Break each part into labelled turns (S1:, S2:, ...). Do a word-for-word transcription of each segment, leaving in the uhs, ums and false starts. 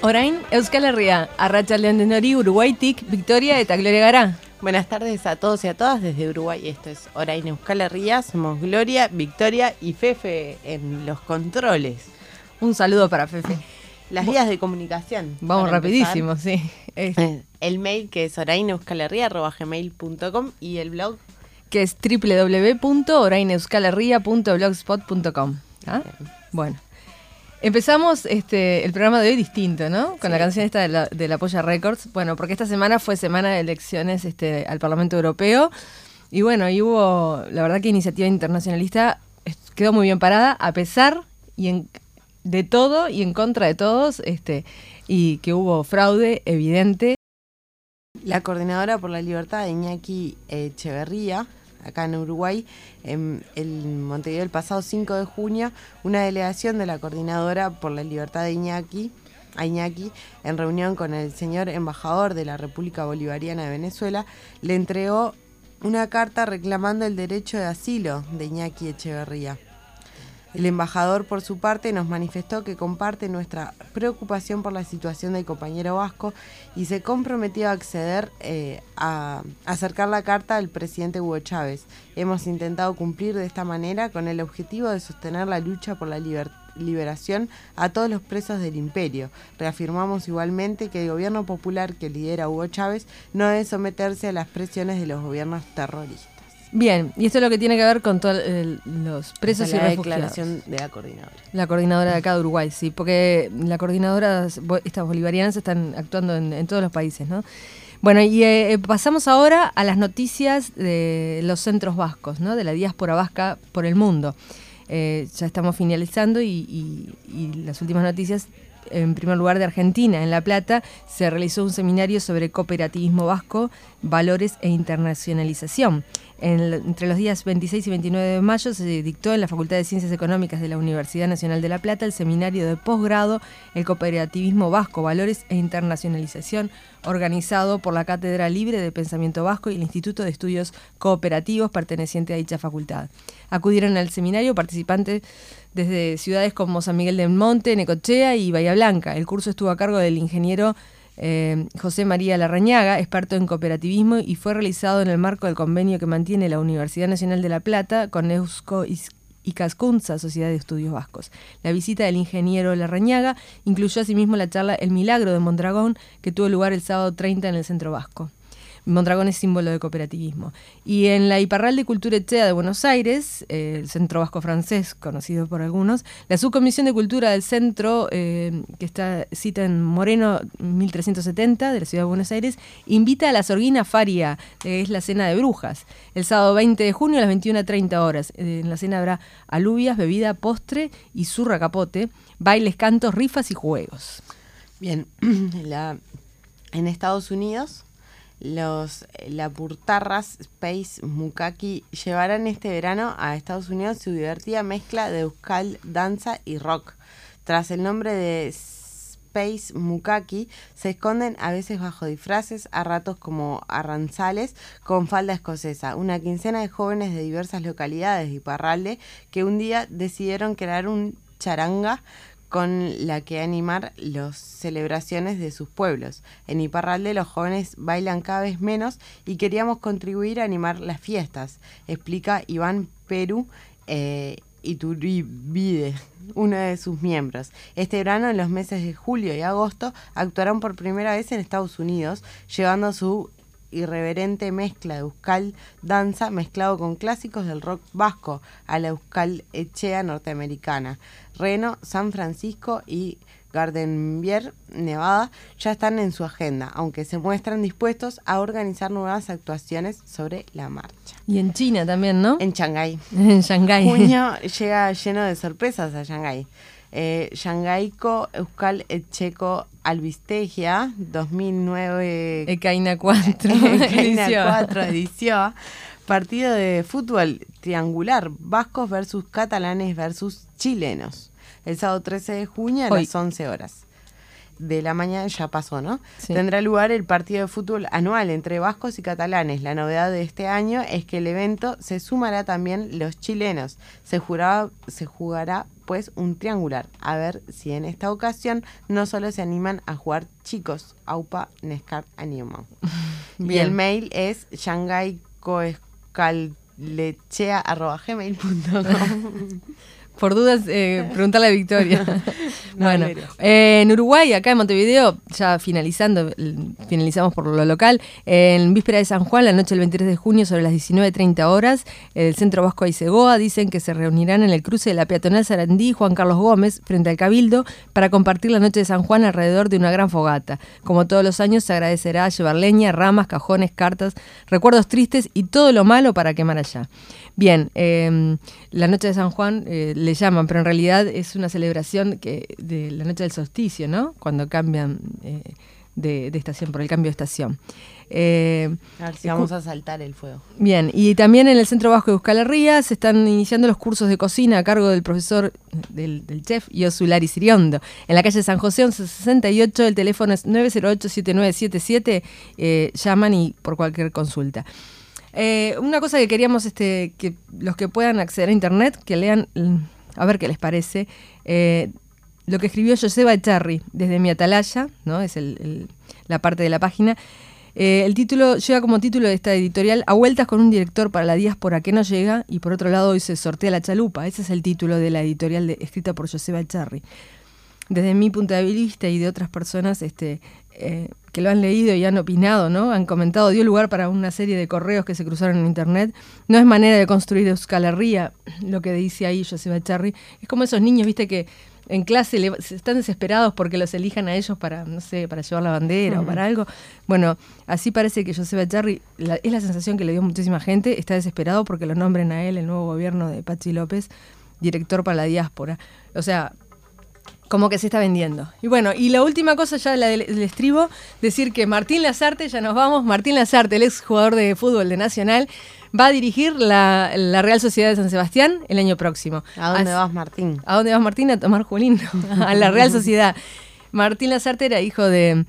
S1: Orain Euskal Herria, arratsaldean hori Uruguaitik, Victoria eta Gloria gara.
S2: Buenas tardes a todos y a todas desde Uruguay. Esto es Orain Euskal Herria, somos Gloria, Victoria y Fefe en los controles.
S1: Un saludo para Fefe.
S2: Las vías de comunicación.
S1: Vamos rapidísimo, sí.
S2: Es. El mail que es orain euskal herria arroba gmail punto com y el blog
S1: que es doble u doble u doble u punto orain euskal herria punto blogspot punto com. ¿Ah? Bueno. Empezamos este el programa de hoy distinto, ¿no? Con sí. la canción esta de la, de la Polla Records. Bueno, porque esta semana fue semana de elecciones este, al Parlamento Europeo. Y bueno, y hubo, la verdad que iniciativa internacionalista quedó muy bien parada, a pesar y en, de todo y en contra de todos, este, y que hubo fraude evidente.
S2: La Coordinadora por la Libertad de Iñaki Echeverría, acá en Uruguay, en el Montevideo el pasado cinco de junio, una delegación de la Coordinadora por la Libertad de Iñaki, a Iñaki, en reunión con el señor embajador de la República Bolivariana de Venezuela, le entregó una carta reclamando el derecho de asilo de Iñaki Echeverría. El embajador, por su parte, nos manifestó que comparte nuestra preocupación por la situación del compañero vasco y se comprometió a acceder eh, a acercar la carta al presidente Hugo Chávez. Hemos intentado cumplir de esta manera con el objetivo de sostener la lucha por la liber- liberación a todos los presos del imperio. Reafirmamos igualmente que el gobierno popular que lidera Hugo Chávez no debe someterse a las presiones de los gobiernos terroristas.
S1: Bien, y esto es lo que tiene que ver con todos los presos y
S2: la
S1: refugiados.
S2: La declaración de la coordinadora.
S1: La coordinadora de acá de Uruguay, sí, porque la coordinadora, estas bolivarianas están actuando en, en todos los países, ¿no? Bueno, y eh, pasamos ahora a las noticias de los centros vascos, ¿no? De la diáspora vasca por el mundo. Eh, ya estamos finalizando y, y, y las últimas noticias. En primer lugar, de Argentina, en La Plata, se realizó un seminario sobre cooperativismo vasco, valores e internacionalización. En, entre los días veintiséis y veintinueve de mayo se dictó en la Facultad de Ciencias Económicas de la Universidad Nacional de La Plata el seminario de posgrado El cooperativismo vasco, valores e internacionalización, organizado por la Cátedra Libre de Pensamiento Vasco y el Instituto de Estudios Cooperativos perteneciente a dicha facultad. Acudieron al seminario participantes desde ciudades como San Miguel del Monte, Necochea y Bahía Blanca. El curso estuvo a cargo del ingeniero eh, José María Larrañaga, experto en cooperativismo, y fue realizado en el marco del convenio que mantiene la Universidad Nacional de La Plata con Eusko Ikaskuntza, Sociedad de Estudios Vascos. La visita del ingeniero Larrañaga incluyó asimismo la charla El Milagro de Mondragón, que tuvo lugar el sábado treinta en el Centro Vasco. Mondragón es símbolo de cooperativismo. Y en la Hiparral de Cultura Echea de Buenos Aires, eh, el Centro Vasco Francés, conocido por algunos, la Subcomisión de Cultura del Centro, eh, que está cita en Moreno mil trescientos setenta, de la Ciudad de Buenos Aires, invita a la Sorguina Faria, que es la cena de brujas, el sábado veinte de junio a las veintiuna treinta horas. En la cena habrá alubias, bebida, postre y zurra capote, bailes, cantos, rifas y juegos.
S2: Bien, la, en Estados Unidos, los Lapurtarras Space Mukaki llevarán este verano a Estados Unidos su divertida mezcla de euskal, danza y rock. Tras el nombre de Space Mukaki, se esconden a veces bajo disfraces, a ratos como arranzales con falda escocesa. Una quincena de jóvenes de diversas localidades de Iparralde que un día decidieron crear un charanga con la que animar las celebraciones de sus pueblos. En Iparralde los jóvenes bailan cada vez menos y queríamos contribuir a animar las fiestas, explica Iván Perú eh, Iturribide, uno de sus miembros. Este verano, en los meses de julio y agosto, actuarán por primera vez en Estados Unidos, llevando su irreverente mezcla de euskal danza mezclado con clásicos del rock vasco a la euskal echea norteamericana. Reno, San Francisco y Gardenvier, Nevada, ya están en su agenda, aunque se muestran dispuestos a organizar nuevas actuaciones sobre la marcha.
S1: Y en China también, ¿no?
S2: En Shanghái.
S1: En Shanghái.
S2: Junio llega lleno de sorpresas a Shanghái. Eh, Shangaiko Euskal Etxeko Albistegia dos mil nueve
S1: Ekaina cuatro
S2: Ekaina cuatro edición. Partido de fútbol triangular, vascos versus catalanes versus chilenos. El sábado trece de junio a
S1: Hoy.
S2: las once horas. de la mañana, ya pasó, ¿no?
S1: Sí.
S2: Tendrá lugar el partido de fútbol anual entre vascos y catalanes. La novedad de este año es que el evento se sumará también los chilenos. Se, juraba, se jugará pues un triangular. A ver si en esta ocasión no solo se animan a jugar chicos, Aupa, Nescar, Animal. Y el mail es shanghaicoescalechea arroba gmail punto com.
S1: Por dudas, eh, preguntarle a Victoria.
S2: No,
S1: bueno,
S2: en serio.
S1: eh, en Uruguay, acá en Montevideo, ya finalizando, finalizamos por lo local, en víspera de San Juan, la noche del veintitrés de junio, sobre las diecinueve treinta horas, el Centro Vasco Aisegoa dicen que se reunirán en el cruce de la peatonal Sarandí y Juan Carlos Gómez, frente al Cabildo, para compartir la noche de San Juan alrededor de una gran fogata. Como todos los años, se agradecerá llevar leña, ramas, cajones, cartas, recuerdos tristes y todo lo malo para quemar allá. Bien, eh, la noche de San Juan eh, le llaman, pero en realidad es una celebración que de la noche del solsticio, ¿no? Cuando cambian eh, de, de estación, por el cambio de estación. Eh,
S2: a ver si vamos a saltar el fuego.
S1: Bien, y también en el Centro Vasco de Euskal Herria se están iniciando los cursos de cocina a cargo del profesor, del, del chef Josu Lari Siriondo. En la calle San José once sesenta y ocho, el teléfono es nueve cero ocho, siete nueve siete siete, eh, llaman y por cualquier consulta. Eh, una cosa que queríamos, este, que los que puedan acceder a internet, que lean, a ver qué les parece, eh, lo que escribió Joseba Echarri desde mi atalaya, ¿no? Es el, el, la parte de la página. Eh, el título lleva como título de esta editorial A vueltas con un director para la diáspora que no llega, y por otro lado hoy se sortea la chalupa. Ese es el título de la editorial de, escrita por Joseba Echarri. Desde mi punto de vista y de otras personas este, eh, que lo han leído y han opinado, ¿no? Han comentado, dio lugar para una serie de correos que se cruzaron en internet. No es manera de construir Euskal Herria, lo que dice ahí Joseba Echarri. Es como esos niños, viste, que en clase le, están desesperados porque los elijan a ellos para, no sé, para llevar la bandera uh-huh. o para algo. Bueno, así parece que Joseba Echarri, la, es la sensación que le dio muchísima gente, está desesperado porque lo nombren a él, el nuevo gobierno de Patxi López, director para la diáspora. O sea, como que se está vendiendo. Y bueno, y la última cosa ya la del, del estribo, decir que Martín Lazarte, ya nos vamos, Martín Lazarte, el ex jugador de fútbol de Nacional, va a dirigir la, la Real Sociedad de San Sebastián el año próximo.
S2: ¿A dónde
S1: As,
S2: vas, Martín?
S1: ¿A dónde vas, Martín? A tomar Julín, a la Real Sociedad. Martín Lazarte era hijo de,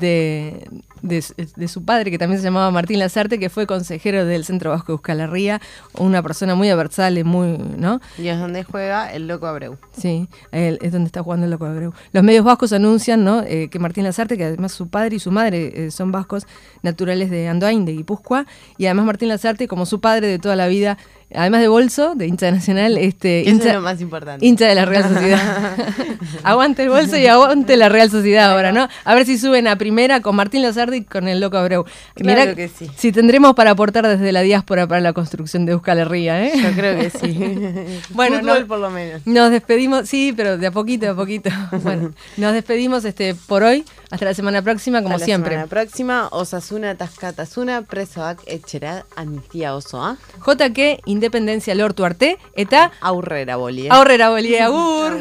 S1: de, de, de su padre, que también se llamaba Martín Lazarte, que fue consejero del Centro Vasco de Euskal Herria, una persona muy aversal, muy, ¿no?
S2: Y es donde juega el Loco Abreu.
S1: Sí, él, es donde está jugando el Loco Abreu. Los medios vascos anuncian, ¿no? eh, que Martín Lazarte, que además su padre y su madre eh, son vascos naturales de Andoain, de Guipúzcoa, y además Martín Lazarte, como su padre de toda la vida, además de bolso, de hincha de Nacional, este,
S2: Eso
S1: hincha,
S2: es lo más importante.
S1: Hincha de la Real Sociedad. Aguante el bolso y aguante la Real Sociedad ahora, ¿no? A ver si suben a primera con Martín Lazarte y con el Loco Abreu.
S2: Claro
S1: Mirá
S2: que sí.
S1: Si tendremos para aportar desde la diáspora para la construcción de Euskal Herria, ¿eh?
S2: Yo creo que sí.
S1: Bueno,
S2: fútbol
S1: no,
S2: por lo menos.
S1: Nos despedimos, sí, pero de a poquito, de a poquito. Bueno, nos despedimos este por hoy. Hasta la semana próxima, como
S2: Hasta
S1: siempre.
S2: La semana próxima, Osasuna, Tascatasuna, Presoak, Etxerat, Antia Osoa.
S1: J Q, Independencia Lortu Arte, eta
S2: Aurrera Bolie.
S1: Aurrera Bolie, agur.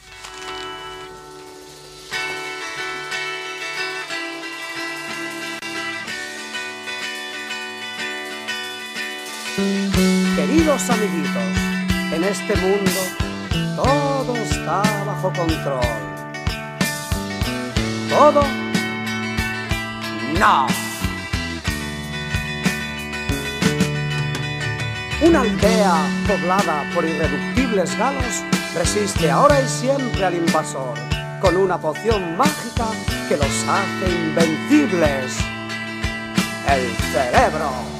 S3: Queridos amiguitos, en este mundo todo está bajo control. ¿Todo? No. Una aldea poblada por irreductibles galos resiste ahora y siempre al invasor con una poción mágica que los hace invencibles. El cerebro.